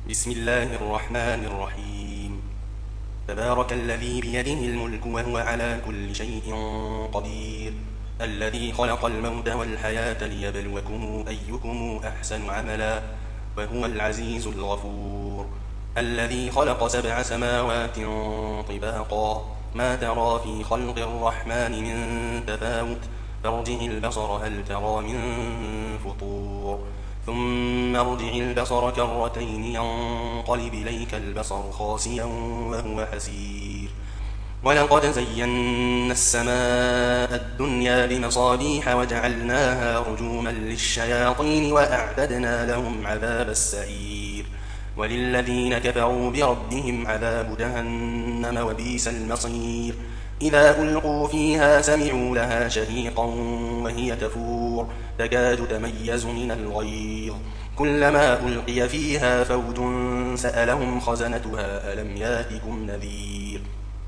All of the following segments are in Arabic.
بسم الله الرحمن الرحيم. تبارك الذي بيده الملك وهو على كل شيء قدير، الذي خلق الموت والحياة ليبلوكم أيكم أحسن عملا، وهو العزيز الغفور. الذي خلق 7 سماوات طباقا، ما ترى في خلق الرحمن من تفاوت، فارجع البصر هل ترى من فطور، ثم ارجع البصر كرتين ينقلب إليك البصر خاسئا وهو حسير. ولقد زينا السماء الدنيا بمصابيح وجعلناها رجوما للشياطين وأعتدنا لهم عذاب السعير. وللذين كفروا بربهم عذاب جهنم وبئس المصير. إذا ألقوا فيها سمعوا لها شهيقا وهي تفور، تكاد تميز من الغيظ، كلما ألقي فيها فوج سألهم خزنتها ألم ياتكم نذير.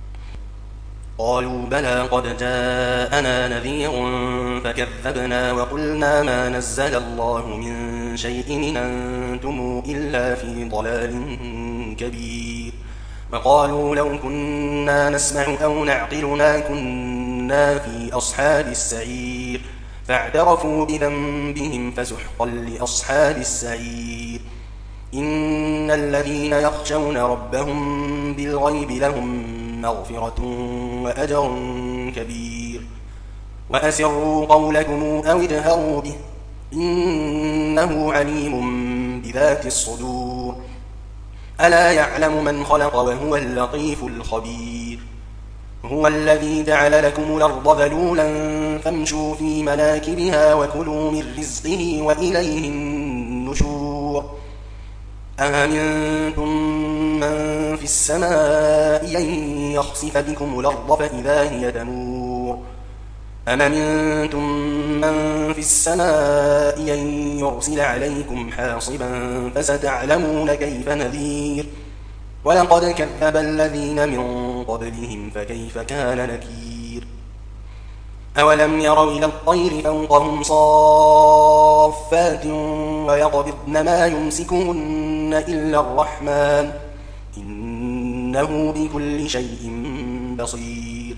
قالوا بلى قد جاءنا نذير فكذبنا وقلنا ما نزل الله من شيء إن أنتم إلا في ضلال كبير. وقالوا لو كنا نسمع أو نعقل ما كنا في أصحاب السعير، فاعترفوا بذنبهم فسحقا لأصحاب السعير. إن الذين يخشون ربهم بالغيب لهم مغفرة وأجر كبير. وأسروا قولكم أو اجهروا به، إنه عليم بذات الصدور. ألا يعلم من خلق وهو اللطيف الخبير. هو الذي جعل لكم الأرض ذلولا فامشوا في مناكبها وكلوا من رزقه وإليه النشور. أأمنتم من في السماء أن يخسف بكم الأرض فإذا هي تمور، أم أمنتم من في السماء أن يرسل عليكم حاصبا فستعلمون كيف نذير. ولقد كذب الذين من قبلهم فكيف كان نكير. أولم يروا إلى الطير فوقهم صافات ويقبضن ما يمسكهن إلا الرحمن إنه بكل شيء بصير.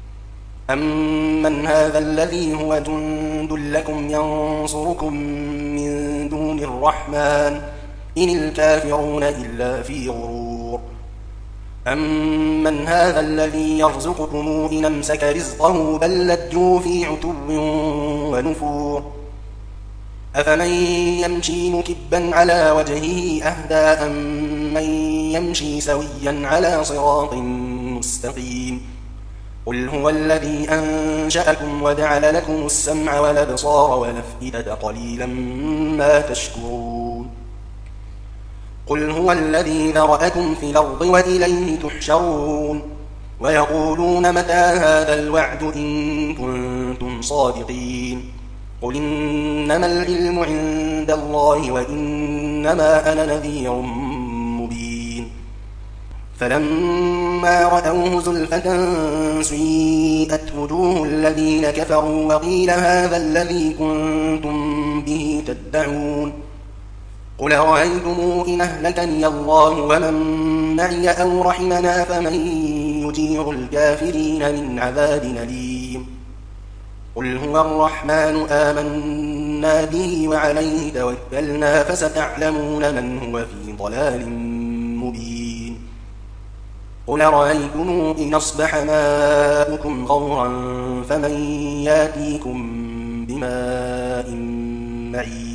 أمن هذا الذي هو جند لكم ينصركم من دون الرحمن إن الكافرون إلا في غرور. أمن هذا الذي يرزقكم إن أمسك رزقه بل لجوا في عتو ونفور. أفمن يمشي مكبا على وجهه أهدى أمن يمشي سويا على صراط مستقيم. قل هو الذي أنشأكم وجعل لكم السمع والأبصار والأفئدة قليلا ما تشكرون. قل هو الذي ذرأكم في الأرض وإليه تحشرون. ويقولون متى هذا الوعد إن كنتم صادقين. قل إنما العلم عند الله وإنما أنا نذير مبين. فلما رأوه زلفة سيئت وجوه الذين كفروا وقيل هذا الذي كنتم به تدعون. قل رأيتم إن أهلكني الله ومن معي أو رحمنا فمن يجير الكافرين من عذاب أليم. قل هو الرحمن آمنا به وعليه توكلنا فستعلمون من هو في ضلال مبين. قل رأيتم إن أصبح ماؤكم غورا فمن ياتيكم بماء معين.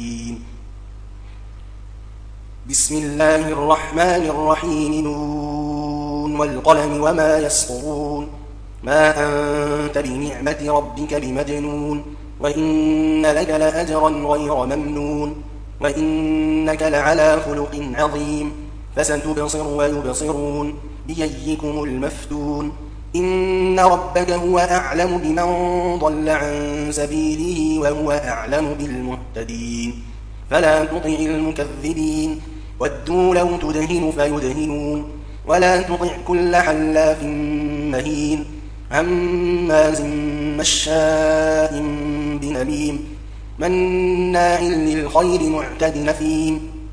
بسم الله الرحمن الرحيم. نون والقلم وما يسطرون. ما أنت بنعمة ربك بمجنون. وإن لك لأجرا غير ممنون. وإنك لعلى خلق عظيم. فستبصر ويبصرون بأيكم المفتون. إن ربك هو أعلم بمن ضل عن سبيله وهو أعلم بالمهتدين. فلا تطع المكذبين. ودوا لو تدهن فيدهنون. ولا تطع كل حلاف مهين هماز مشاء بنميم مناع للخير معتد نثيم.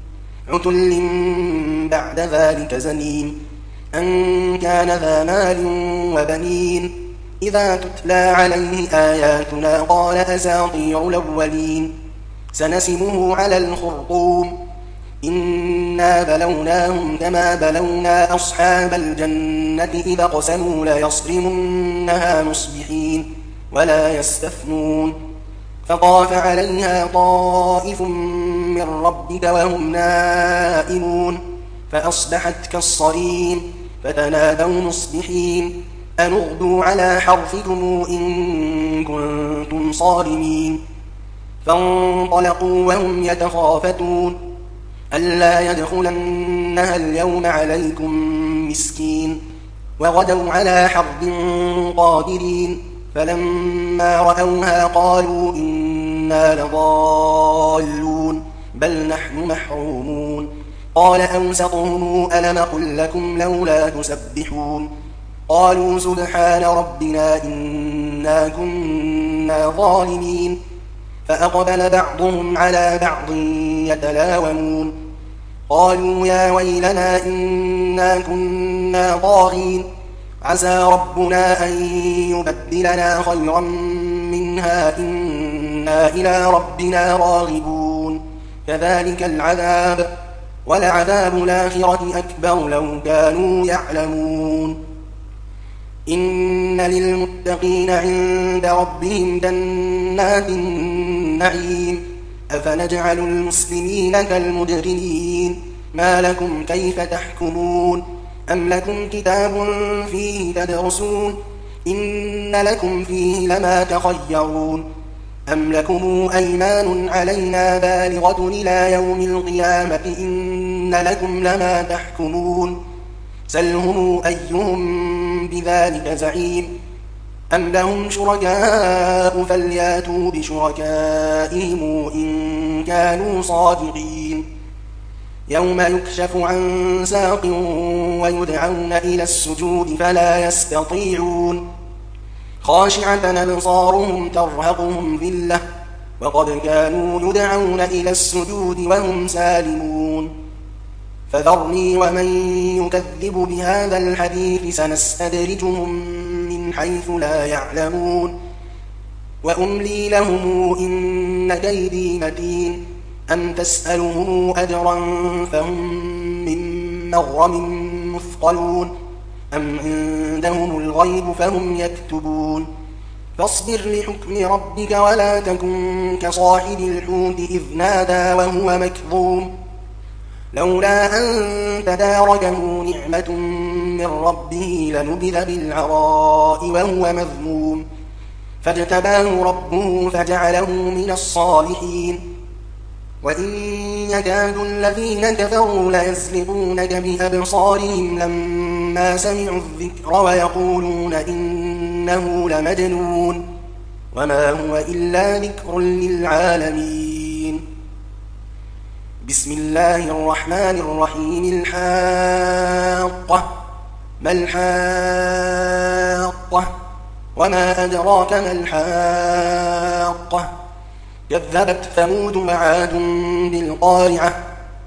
عتل بعد ذلك زنيم أن كان ذا مال وبنين إذا تتلى عليه آياتنا قال أساطير الأولين سنسمه على الخرطوم إنا بلوناهم كما بلونا أصحاب الجنة إذا اقسموا ليصرمنها مصبحين ولا يستثنون فطاف عليها طائف من ربك وهم نائمون فأصبحت كالصريم فتنادوا مصبحين أن اغدوا على حرثكم إن كنتم صارمين فانطلقوا وهم يتخافتون ألا يدخلنها اليوم عليكم مسكين وغدوا على حرد قادرين فلما رأوها قالوا إنا لضالون بل نحن محرومون قال أوسطهم ألم قل لكم لولا تسبحون قالوا سبحان ربنا إنا كنا ظالمين فأقبل بعضهم على بعض يتلاومون قالوا يا ويلنا إنا كنا طاغين عسى ربنا أن يبدلنا خيرا منها إنا إلى ربنا راغبون كذلك العذاب ولعذاب الآخرة أكبر لو كانوا يعلمون إن للمتقين عند ربهم جنات النعيم أفنجعل المسلمين كالمجرمين ما لكم كيف تحكمون أم لكم كتاب فيه تدرسون إن لكم فيه لما تخيرون أم لكم أيمان علينا بالغة إلى يوم القيامة إن لكم لما تحكمون سلهم أيهم بذلك زعيم أم لهم شركاء فلياتوا بشركائهم إن كانوا صادقين يوم يكشف عن ساق ويدعون إلى السجود فلا يستطيعون خاشعة أبصارهم ترهقهم ذلة وقد كانوا يدعون إلى السجود وهم سالمون فذرني ومن يكذب بهذا الحديث سنستدرجهم من حيث لا يعلمون وأملي لهم إن كيدي متين أم تسألهم أجرا فهم من مغرم مثقلون أم عندهم الغيب فهم يكتبون فاصبر لحكم ربك ولا تكن كصاحب الحوت إذ نادى وهو مكظوم لولا أن تداركه نعمة من ربه لنبذ بالعراء وهو مذموم فاجتباه ربه فجعله من الصالحين وإن يكاد الذين كفروا ليزلقونك بأبصارهم لما سمعوا الذكر ويقولون إنه لمجنون وما هو إلا ذكر للعالمين بسم الله الرحمن الرحيم الحاقة ما الحاقة وما أدراك ما الحاقة كذبت ثمود وعاد بالقارعة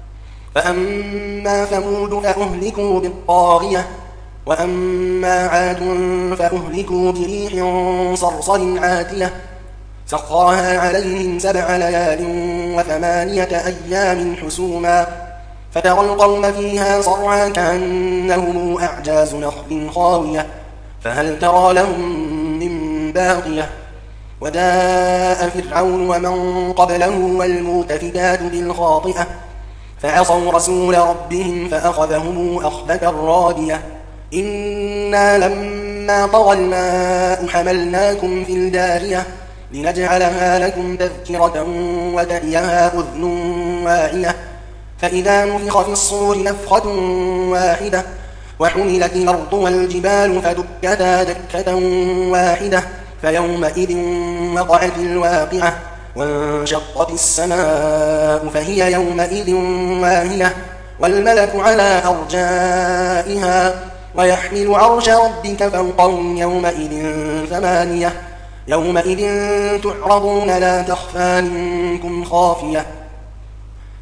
فأما ثمود فأهلكوا بالطاغية وأما عاد فأهلكوا بريح صرصر عاتية سخرها عليهم 7 ليال و8 أيام حسوما فترى القوم فيها صرعا كأنهم أعجاز نخل خاوية فهل ترى لهم من باقية وجاء فرعون ومن قبله والمؤتفكات بالخاطئة فعصوا رسول ربهم فأخذهم أخذة رابية إنا لما طغى الماء حملناكم في الجارية لنجعلها لكم تذكرة وتأتيها أذن واعية فإذا نفخ في الصور نفخة واحدة وحملت الأرض والجبال فدكتا دكة واحدة فيومئذ وقعت الواقعة وانشقت السماء فهي يومئذ واهية والملك على أرجائها ويحمل عرش ربك فوقهم يومئذ 8 يومئذ تعرضون لا تخفى منكم خافية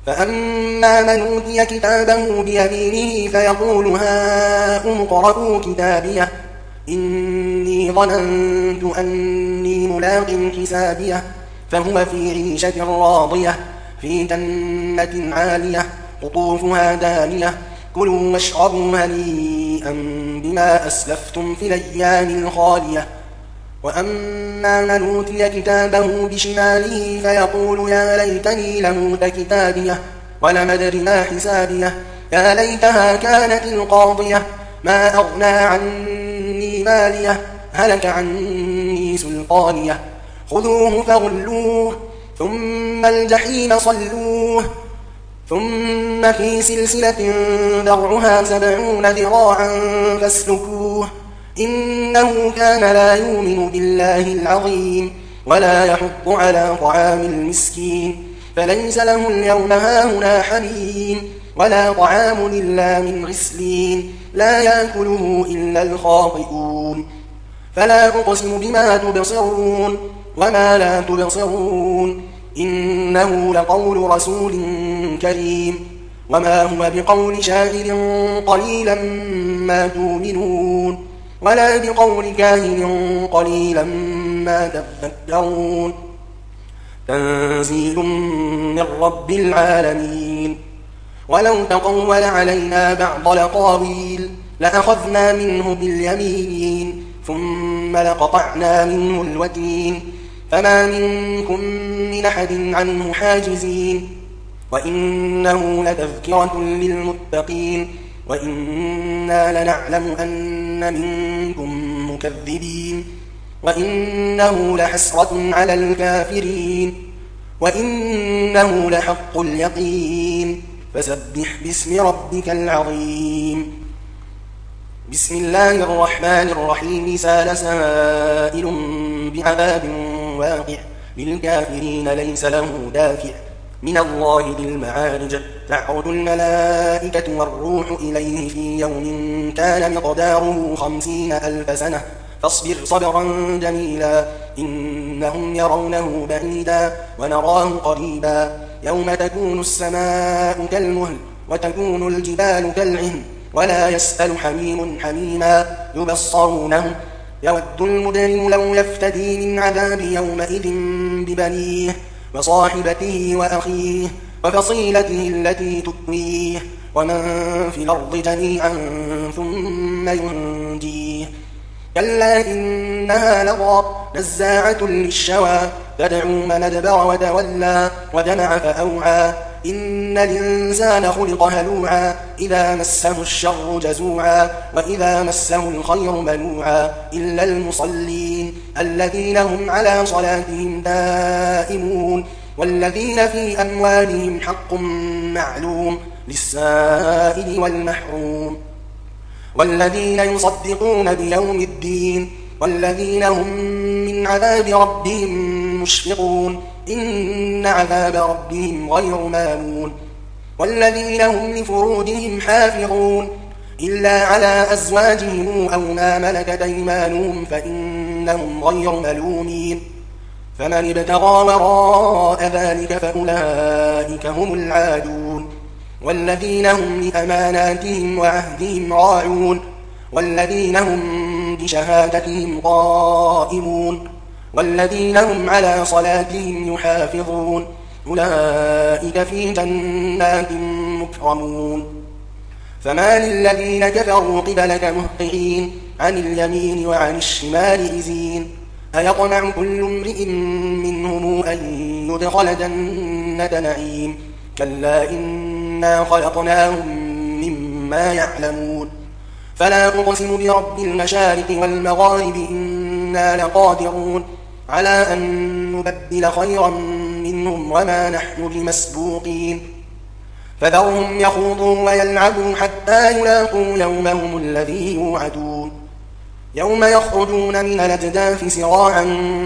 فأما من أوتي كتابه بيمينه فيقول هاؤم اقرءوا كتابيه إني ظننت أني ملاق حسابيه فهو في عيشة راضية في جنة عالية قطوفها دانية كلوا واشربوا هنيئا بما أسلفتم في الأيام الخالية وأما من أوتي كتابه بشماله فيقول يا ليتني لموت كتابيه ولم أدر ما حسابيه يا ليتها كانت القاضية ما أغنى عني ماليه هلك عني سلطانيه خذوه فغلوه ثم الجحيم صلوه ثم في سلسلة ذرعها 70 ذراعا فاسلكوه إنه كان لا يؤمن بالله العظيم ولا يحض على طعام المسكين فليس له اليوم هاهنا حميم ولا طعام إلا من غسلين لا يأكله إلا الخاطئون فلا أقسم بما تبصرون وما لا تبصرون إنه لقول رسول كريم وما هو بقول شاعر قليلا ما تؤمنون ولا بقول كاهن قليلا ما تذكرون تنزيل من رب العالمين ولو تقول علينا بعض الأقاويل لأخذنا منه باليمين ثم لقطعنا منه الوتين فما منكم من أحد عنه حاجزين وإنه لتذكرة للمتقين وإنا لنعلم أن منكم مكذبين وإنه لحسرة على الكافرين وإنه لحق اليقين فسبح باسم ربك العظيم بسم الله الرحمن الرحيم سال سائل بعذاب واقع للكافرين ليس له دافع من الله ذي المعارج تعرج الملائكة والروح إليه في يوم كان مقداره 50,000 سنة فاصبر صبرا جميلا إنهم يرونه بعيدا ونراه قريبا يوم تكون السماء كالمهل وتكون الجبال كالعهن ولا يسأل حميم حميما يبصرونه يود المجرم لو يفتدي من عذاب يومئذ ببنيه وصاحبته وأخيه وفصيلته التي تؤويه ومن في الأرض جميعا ثم ينجيه كلا إنها لظى نزاعة للشوى تدعو من أدبر وتولى وجمع فأوعى إن الإنسان خلق هلوعا إذا مسه الشر جزوعا وإذا مسه الخير منوعا إلا المصلين الذين هم على صلاتهم دائمون والذين في أموالهم حق معلوم للسائل والمحروم والذين يصدقون بيوم الدين والذين هم من عذاب ربهم مشفقون إن عذاب ربهم غير مامون والذين هم لفروجهم حافظون إلا على أزواجهم أو ما ملكت أيمانهم فإنهم غير ملومين فمن ابتغى وراء ذلك فأولئك هم العادون والذين هم لأماناتهم وعهدهم راعون والذين هم بشهادتهم قائمون والذين هم على صلاتهم يحافظون أولئك في جنات مكرمون فما للذين كفروا قبلك مهطعين عن اليمين وعن الشمال إذين أيطمع كل امرئ منهم أن يدخل جنة نعيم كلا إنا خلقناهم مما يعلمون فلا أقسم برب المشارق والمغارب إنا لقادرون على أن نبدل خيرا منهم وما نحن بمسبوقين فذرهم يخوضوا ويلعبوا حتى يلاقوا يومهم الذي يوعدون يوم يخرجون من الأجداث سراعا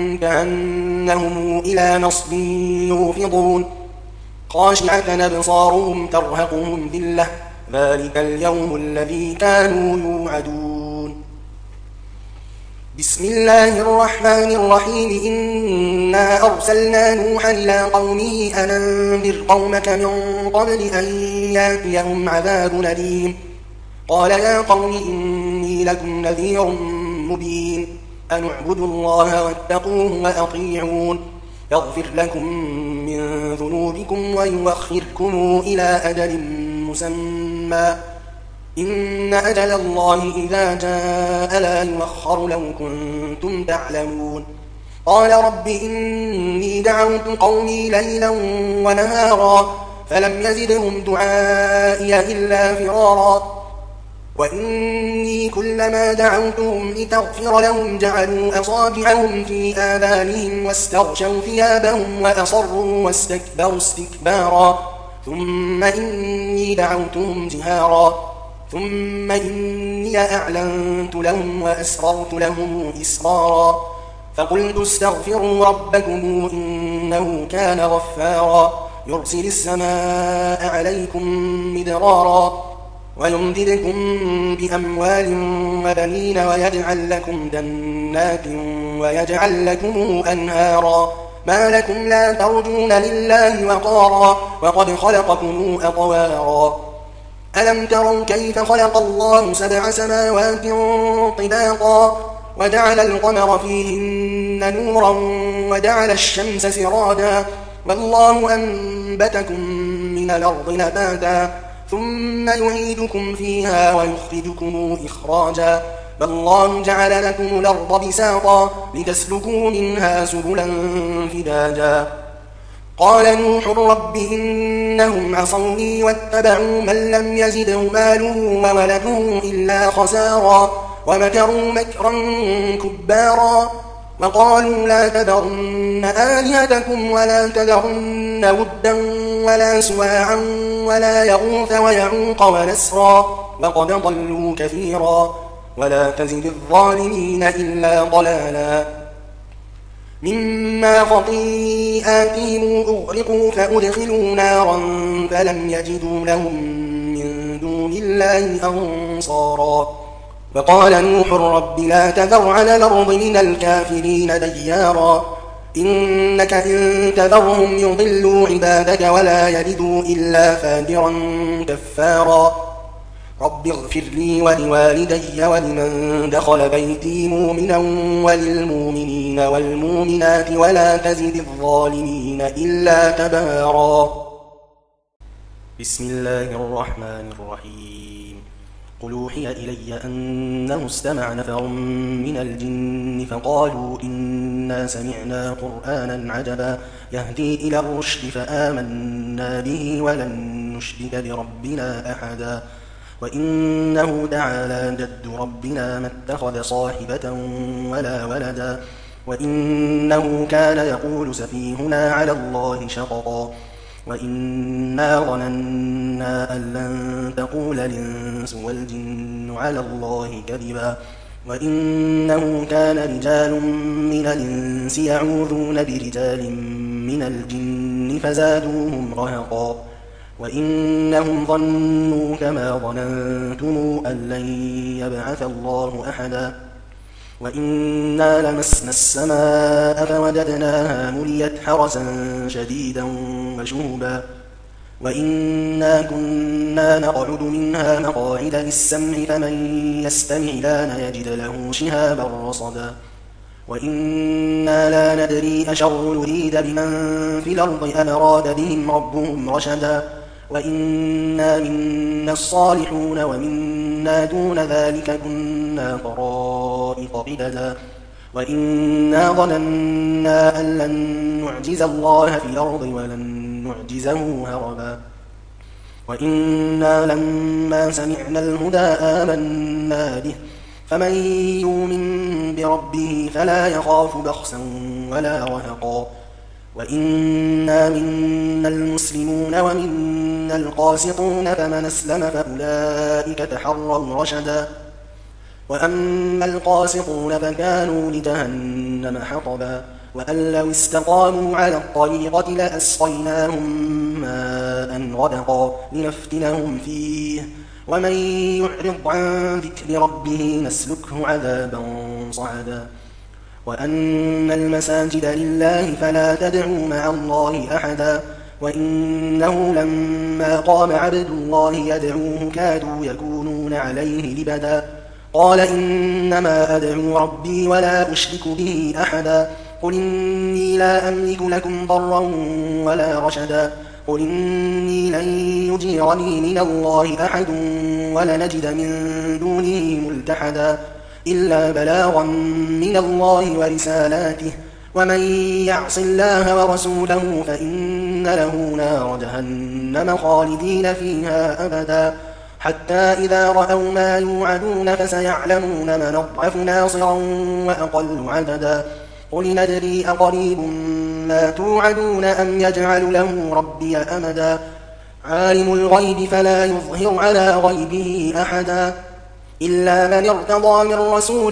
كأنهم إلى نصب يوفضون خاشعة أبصارهم ترهقهم ذلة ذلك اليوم الذي كانوا يوعدون بسم الله الرحمن الرحيم إنا أرسلنا نوحا إلى قومه أن أنذر قومك من قبل أن يأتيهم عذاب أليم قال يا قوم إني لكم نذير مبين أن اعبدوا الله واتقوه وأطيعون يغفر لكم من ذنوبكم ويؤخركم إلى أجل مسمى إن أجل الله إذا جاء لا يؤخر لو كنتم تعلمون قال رب إني دعوت قومي ليلا ونهارا فلم يزدهم دعائي إلا فرارا وإني كلما دعوتهم لتغفر لهم جعلوا أصابعهم في آذانهم واستغشوا ثيابهم وأصروا واستكبروا استكبارا ثم إني دعوتهم جهارا ثم إني أعلنت لهم وأسررت لهم إسرارا فقلت استغفروا ربكم إنه كان غفارا يرسل السماء عليكم مدرارا ويمددكم بأموال وبنين ويجعل لكم جنات ويجعل لكم أنهارا ما لكم لا ترجون لله وقارا وقد خلقكم أطوارا ألم تروا كيف خلق الله 7 سماوات طباقا وجعل القمر فيهن نورا وجعل الشمس سراجا والله أنبتكم من الأرض نباتا ثم يعيدكم فيها ويخرجكم إخراجا والله جعل لكم الأرض بساطا لتسلكوا منها سبلا فجاجا قال نوح رب إنهم عصوني واتبعوا من لم يزده ماله وولده إلا خسارا ومكروا مكرا كبارا وقالوا لا تذرن آلهتكم ولا تذرن ودا ولا سواعا ولا يغوث ويعوق ونسرا وقد ضلوا كثيرا ولا تزد الظالمين إلا ضلالا مما خطيئاتهم أغرقوا فأدخلوا نارا فلم يجدوا لهم من دون الله أنصارا وقال نوح رب لا تذر على الأرض من الكافرين ديارا إنك إن تذرهم يضلوا عبادك ولا يلدوا إلا فاجرا كفارا رب اغفر لي ولوالدي ولمن دخل بيتي مؤمنا وللمؤمنين والمؤمنات ولا تزد الظالمين إلا تبارا بسم الله الرحمن الرحيم قل أوحي إلي أنه استمع نفر من الجن فقالوا إنا سمعنا قرآنا عجبا يهدي إلى الرشد فآمنا به ولن نشرك بربنا أحدا وإنه تعالى جد ربنا ما اتخذ صاحبة ولا ولدا وإنه كان يقول سفيهنا على الله شططا وإنا ظننا أن لن تقول الإنس والجن على الله كذبا وإنه كان رجال من الإنس يعوذون برجال من الجن فزادوهم رهقا وإنهم ظنوا كما ظننتم أن لن يبعث الله أحدا وإنا لمسنا السماء فوجدناها مليت حرسا شديدا وشهبا وإنا كنا نقعد منها مقاعد للسمع فمن يستمع لان يجد له شهابا رصدا وإنا لا ندري أشر يريد بمن في الأرض أم أراد بهم ربهم رشدا وإنا منا الصالحون ومنا دون ذلك كنا طرائق قددا وإنا ظننا أن لن نعجز الله في الأرض ولن نعجزه هربا وإنا لما سمعنا الهدى آمنا به فمن يؤمن بربه فلا يخاف بخسا ولا رهقا وإنا منا المسلمون ومنا القاسطون فمن أسلم فأولئك تحروا رشدا وأما القاسطون فكانوا لجهنم حطبا وأن لو استقاموا على الطريقة لأسقيناهم ماء غدقا لنفتنهم فيه ومن يعرض عن ذكر ربه نسلكه عذابا صعدا وأن المساجد لله فلا تدعوا مع الله أحدا وإنه لما قام عبد الله يدعوه كادوا يكونون عليه لبدا قال إنما أدعو ربي ولا أشرك به أحدا قل إني لا أملك لكم ضرا ولا رشدا قل إني لن يجيرني من الله أحد ولنجد من دونه ملتحدا إلا بلاغا من الله ورسالاته ومن يعص الله ورسوله فإن له نار جهنم خالدين فيها أبدا حتى إذا رأوا ما يوعدون فسيعلمون من أضعف ناصرا وأقل عددا قل ندري أقريب ما توعدون أم يجعل له ربي أمدا عالم الغيب فلا يظهر على غيبه أحدا إلا من ارتضى من رسول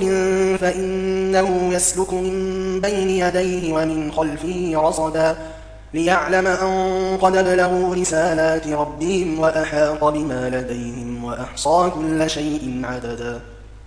فإنه يسلك من بين يديه ومن خلفه رصدا ليعلم أن قد بلغوا رسالات ربهم وأحاط بما لديهم وأحصى كل شيء عددا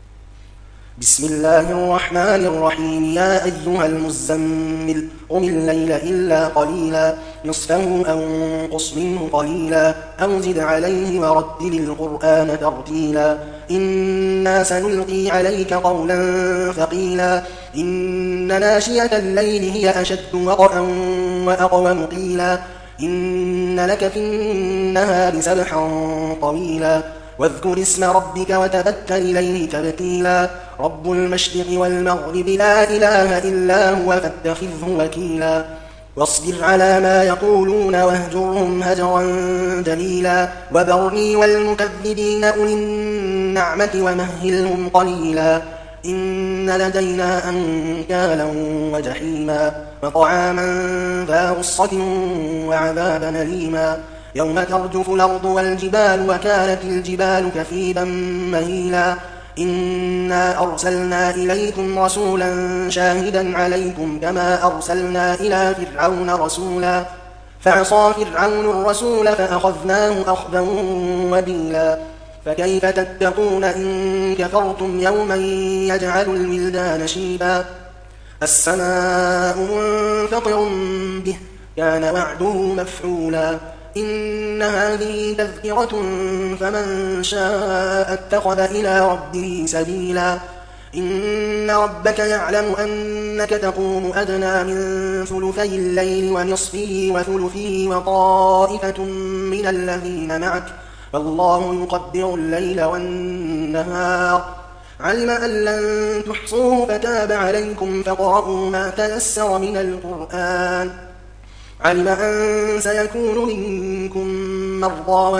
بسم الله الرحمن الرحيم يا أيها المزمل قم الليل إلا قليلا نصفه أو انقص منه قليلا أو زد عليه ورتل القرآن ترتيلا إنا سنلقي عليك قولا ثقيلا إن ناشئة الليل هي أشد وطئا وأقوم قيلا إن لك في النهار سبحا طويلا واذكر اسم ربك وتبتل إليه تبتيلا رب المشرق والمغرب لا إله إلا هو فاتخذه وكيلا واصبر على ما يقولون واهجرهم هجرا جميلا وذرني والمكذبين أولي النعمة ومهلهم قليلا إن لدينا أنكالا وجحيما وطعاما ذا غصة وعذابا أليما يوم ترجف الأرض والجبال وكانت الجبال كثيبا مهيلا إنا أرسلنا إليكم رسولا شاهدا عليكم كما أرسلنا إلى فرعون رسولا فعصى فرعون الرسول فأخذناه أخذا وبيلا فكيف تتقون إن كفرتم يوما يجعل الولدان شيبا السماء منفطر به كان وعده مفعولا إن هذه تذكرة فمن شاء اتخذ إلى ربه سبيلا إن ربك يعلم أنك تقوم أدنى من ثلثي الليل ونصفه وثلثه وطائفة من الذين معك والله يقدر الليل والنهار علم أن لن تحصوه فتاب عليكم فاقرؤوا ما تيسر من القرآن علم أن سيكون منكم مرضى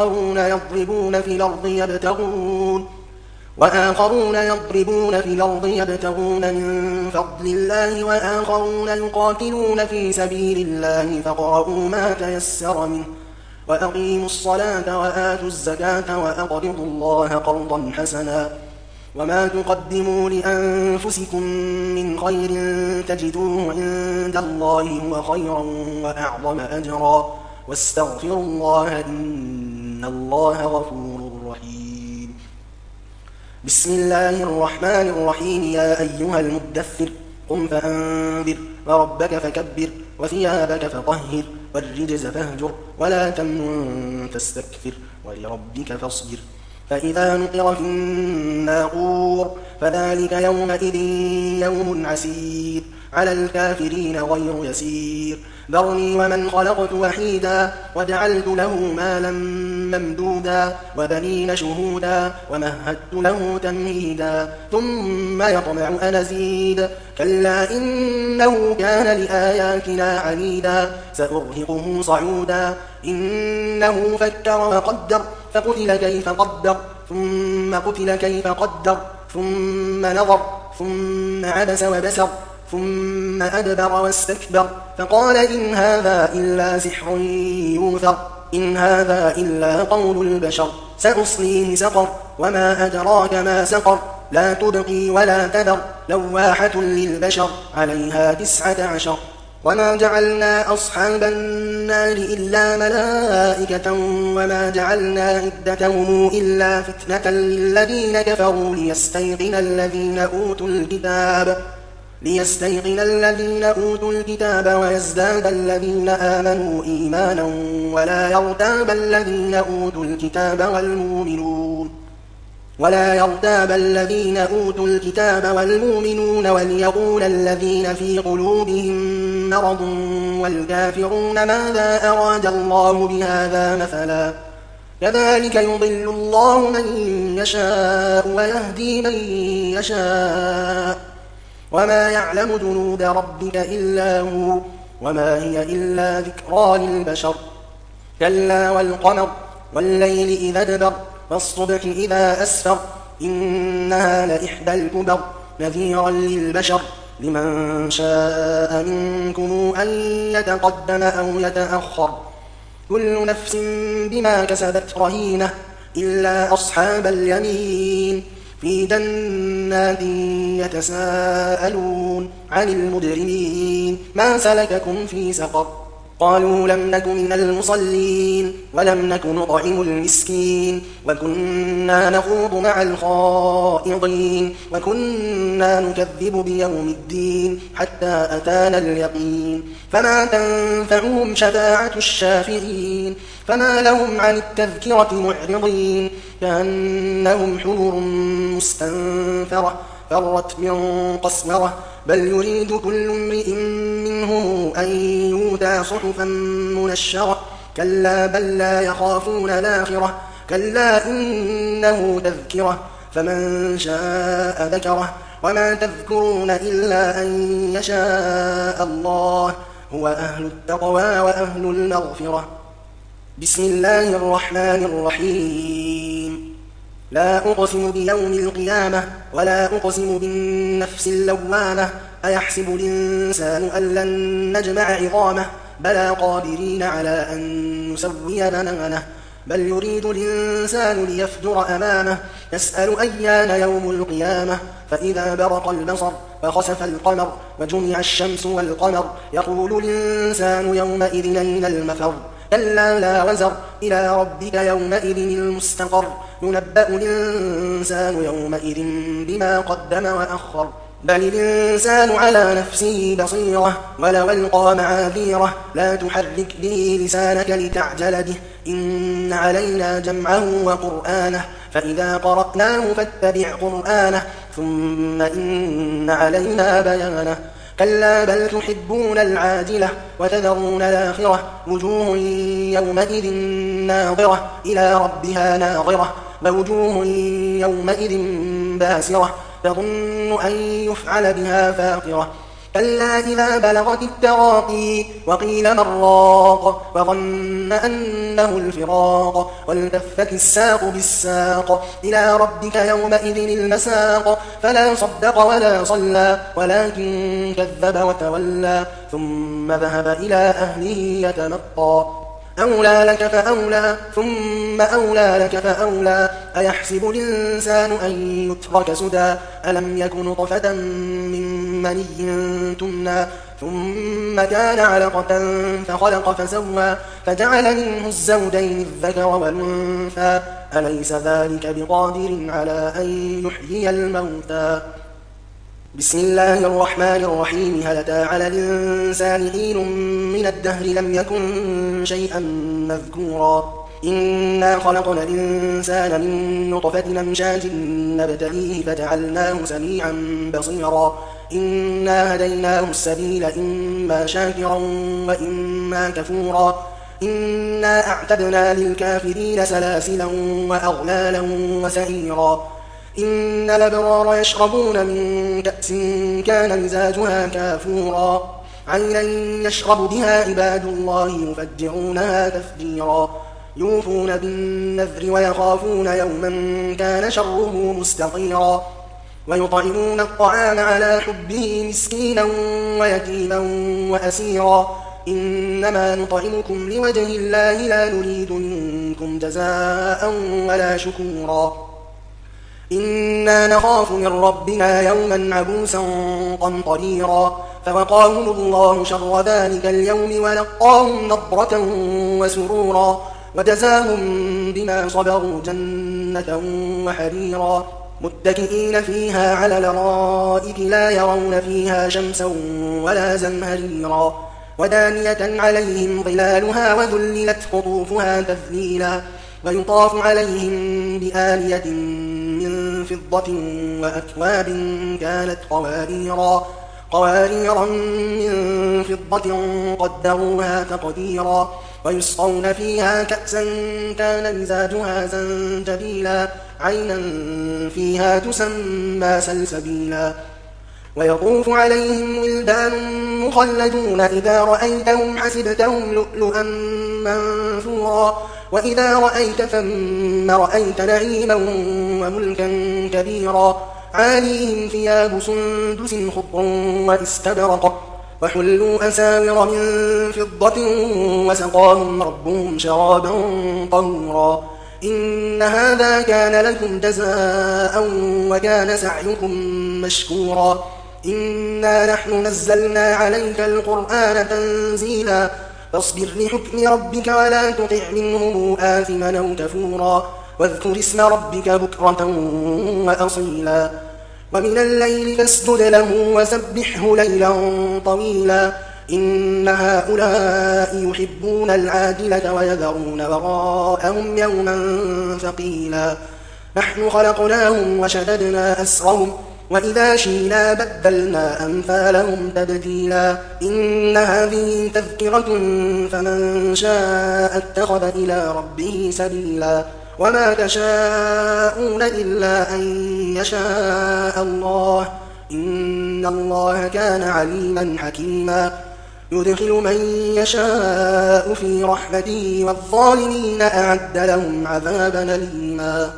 وآخرون يضربون في الأرض يبتغون من فضل الله وآخرون يقاتلون في سبيل الله فاقرؤوا ما تيسر منه وأقيموا الصلاة وآتوا الزكاة وأقرضوا الله قرضا حسنا وما تقدموا لأنفسكم من خير تجدوه عند الله هو خيرا وأعظم أجرا واستغفروا الله إن الله غفور رحيم بسم الله الرحمن الرحيم يا أيها المدثر قم فأنذر وربك فكبر وثيابك فطهر والرجز فاهجر ولا تمنن تستكثر ولربك فاصبر فإذا نقر في الناقور فذلك يومئذ يوم عسير على الكافرين غير يسير ذرني ومن خلقت وحيدا وجعلت له مالا ممدودا وبنين شهودا ومهدت له تمهيدا ثم يطمع أن أزيد كلا إنه كان لآياتنا عنيدا سأرهقه صعودا إنه فكر وقدر فقتل كيف قدر ثم قتل كيف قدر ثم نظر ثم عبس وبسر ثم أدبر واستكبر فقال إن هذا إلا سحر يوثر إن هذا إلا قول البشر سأصليه سقر وما أدراك ما سقر لا تبقي ولا تذر لواحة للبشر عليها 19 وما جعلنا أصحاب النار إلا ملائكة وما جعلنا عدتهم إلا فتنة للذين كفروا ليستيقن الذين أوتوا الكتاب ويزداد الذين آمنوا إيمانا ولا يرتاب الذين أوتوا الكتاب والمؤمنون وليقول الذين في قلوبهم مرض والكافرون ماذا أراد الله بهذا مثلا كذلك يضل الله من يشاء ويهدي من يشاء وما يعلم جنود ربك إلا هو وما هي إلا ذكرى للبشر كلا والقمر والليل إذا ادبر والصبح إذا أسفر إنها لإحدى الكبر نذيرا للبشر لمن شاء منكم أن يتقدم أو يتأخر كل نفس بما كسبت رهينة إلا أصحاب اليمين في جنات يتساءلون عن المجرمين ما سلككم في سقر قالوا لم نك من المصلين ولم نك نطعم المسكين وكنا نخوض مع الخائضين وكنا نكذب بيوم الدين حتى أتانا اليقين فما تنفعهم شفاعة الشافعين فما لهم عن التذكرة معرضين كأنهم حمر مستنفرة فرت من قسورة بل يريد كل امرئ منهم أن يؤتى صحفا منشرة كلا بل لا يخافون الآخرة كلا إنه تذكرة فمن شاء ذكره وما تذكرون إلا أن يشاء الله هو أهل التقوى وأهل المغفرة بسم الله الرحمن الرحيم لا أقسم بيوم القيامة ولا أقسم بالنفس اللوامة أيحسب الإنسان أن لن نجمع عظامه بلى قادرين على أن نسوي بنانه بل يريد الإنسان ليفجر أمامه يسأل أيان يوم القيامة فإذا برق البصر فخسف القمر وجمع الشمس والقمر يقول الإنسان يومئذ أين المفر كلا لا وزر إلى ربك يومئذ المستقر ينبأ الإنسان يومئذ بما قدم وأخر بل الإنسان على نفسه بصيرة ولو ألقى معاذيره لا تحرك به لسانك لتعجل به إن علينا جمعه وقرآنه فإذا قرأناه فاتبع قرآنه ثم إن علينا بيانه كلا بل تحبون العاجلة وتذرون الآخرة وجوه يومئذ ناظرة إلى ربها ناظرة ووجوه يومئذ باسرة تظن أن يفعل بها فاقرة كلا إذا بلغت التراقي وقيل من راق وظن أنه الفراق والتفت الساق بالساق إلى ربك يومئذ المساق فلا صدق ولا صلى ولكن كذب وتولى ثم ذهب إلى أهله يتمطى أولى لك فأولى ثم أولى لك فأولى أيحسب الإنسان أن يترك سدى ألم يكن نطفة من مني تمنى ثم كان علقة فخلق فسوى فجعل منه الزوجين الذكر والأنثى أليس ذلك بقادر على أن يحيي الموتى بسم الله الرحمن الرحيم هل أتى على الإنسان حين من الدهر لم يكن شيئا مذكورا إنا خلقنا الإنسان من نطفة أمشاج نبتليه فجعلناه سميعا بصيرا إنا هديناه السبيل إما شاكرا وإما كفورا إنا أعتدنا للكافرين سلاسلا وأغلالا وسعيرا إن الأبرار يشربون من كأس كان مزاجها كافورا عينا يشرب بها عباد الله يفجرونها تفجيرا يوفون بالنذر ويخافون يوما كان شره مستطيرا ويطعمون الطعام على حبه مسكينا ويتيما وأسيرا إنما نطعمكم لوجه الله لا نريد منكم جزاء ولا شكورا إنا نخاف من ربنا يوما عبوسا قمطريرا فوقاهم الله شر ذلك اليوم ولقاهم نضرة وسرورا وجزاهم بما صبروا جنة وحريرا متكئين فيها على الارائك لا يرون فيها شمسا ولا زمهريرا ودانية عليهم ظلالها وذللت قطوفها تذليلا ويطاف عليهم بآنية من فضة وأكواب كانت قواريرا من فضة قدروها تقديرا ويسقون فيها كأسا كان مزاجها زنجبيلا عينا فيها تسمى سلسبيلا ويطوف عليهم ولدان مخلدون إذا رأيتهم حسبتهم لؤلؤا منثورا وإذا رأيت ثم رأيت نعيما وملكا كبيرا عاليهم ثياب سندس خضر واستبرق وحلوا أساور من فضة وسقاهم ربهم شرابا طهورا إن هذا كان لكم جزاء وكان سعيكم مشكورا إنا نحن نزلنا عليك القرآن تنزيلا فاصبر لحكم ربك ولا تطع منهم آثما أو كفورا واذكر اسم ربك بكرة وأصيلا ومن الليل فاسجد له وسبحه ليلا طويلا إن هؤلاء يحبون العاجلة ويذرون وراءهم يوما ثقيلا نحن خلقناهم وشددنا أسرهم وإذا شئنا بدلنا أمثالهم تبديلا إن هذه تذكرة فمن شاء اتخذ إلى ربه سبيلا وما تشاءون إلا أن يشاء الله إن الله كان عليما حكيما يدخل من يشاء في رحمته والظالمين أعد لهم عذابا أليما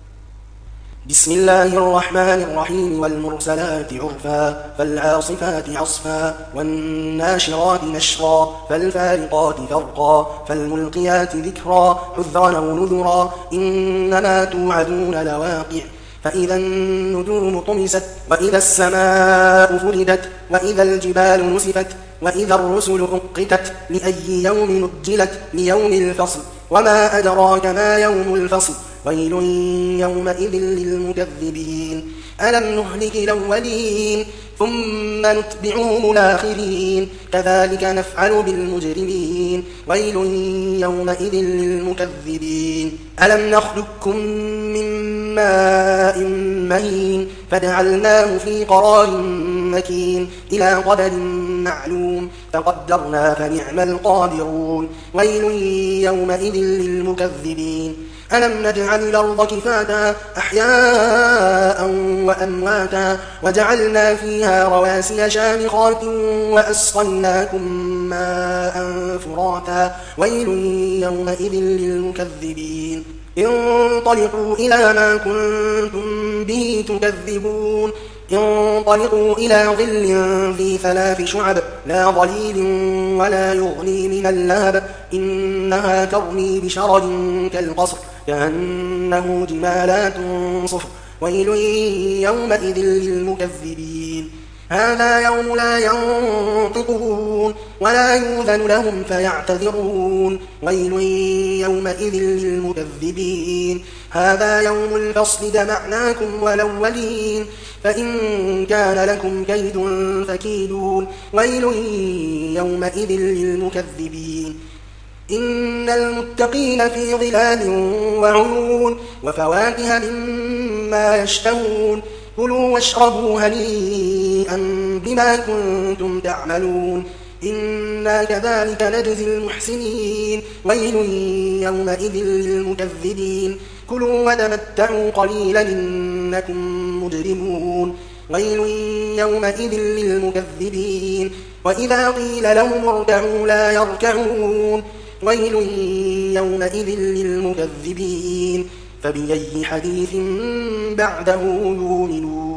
بسم الله الرحمن الرحيم والمرسلات عرفا فالعاصفات عصفا والناشرات نشرا فالفارقات فرقا فالملقيات ذكرا عذرا أو نذرا إنما توعدون لواقع فإذا النجوم طمست وإذا السماء فردت وإذا الجبال نسفت وإذا الرسل أقتت لأي يوم نجلت ليوم الفصل وما أدراك ما يوم الفصل ويل يومئذ للمكذبين ألم نهلك الأولين ثم نتبعهم الآخرين كذلك نفعل بالمجرمين ويل يومئذ للمكذبين ألم نخلقكم من ماء مهين فجعلناه في قرار مكين إلى قدر معلوم فقدرنا فنعم القادرون ويل يومئذ للمكذبين ألم نجعل الأرض كفاتا أحياء وأمواتا وجعلنا فيها رواسي شامخات وأسقيناكم ماء فراتا ويل يومئذ للمكذبين انطلقوا إلى ما كنتم به تكذبون انطلقوا إلى ظل ذي 3 شعب لا ظليل ولا يغني من اللهب إنها ترمي بشرر كالقصر كأنه جمالات صفر ويل يومئذ للمكذبين هذا يوم لا ينطقون ولا يؤذن لهم فيعتذرون ويل يومئذ للمكذبين هذا يوم الفصل جمعناكم والأولين فإن كان لكم كيد فكيدون ويل يومئذ للمكذبين إن المتقين في ظلال وعيون وفواكه مما يشتهون كلوا واشربوا هنيئا بما كنتم تعملون إنا كذلك نجزي المحسنين ويل يومئذ للمكذبين كلوا وتمتعوا قليلا إنكم مجرمون ويل يومئذ للمكذبين وإذا قيل لهم اركعوا لا يركعون ويل يومئذ للمكذبين فبأي حديث بعده يؤمنون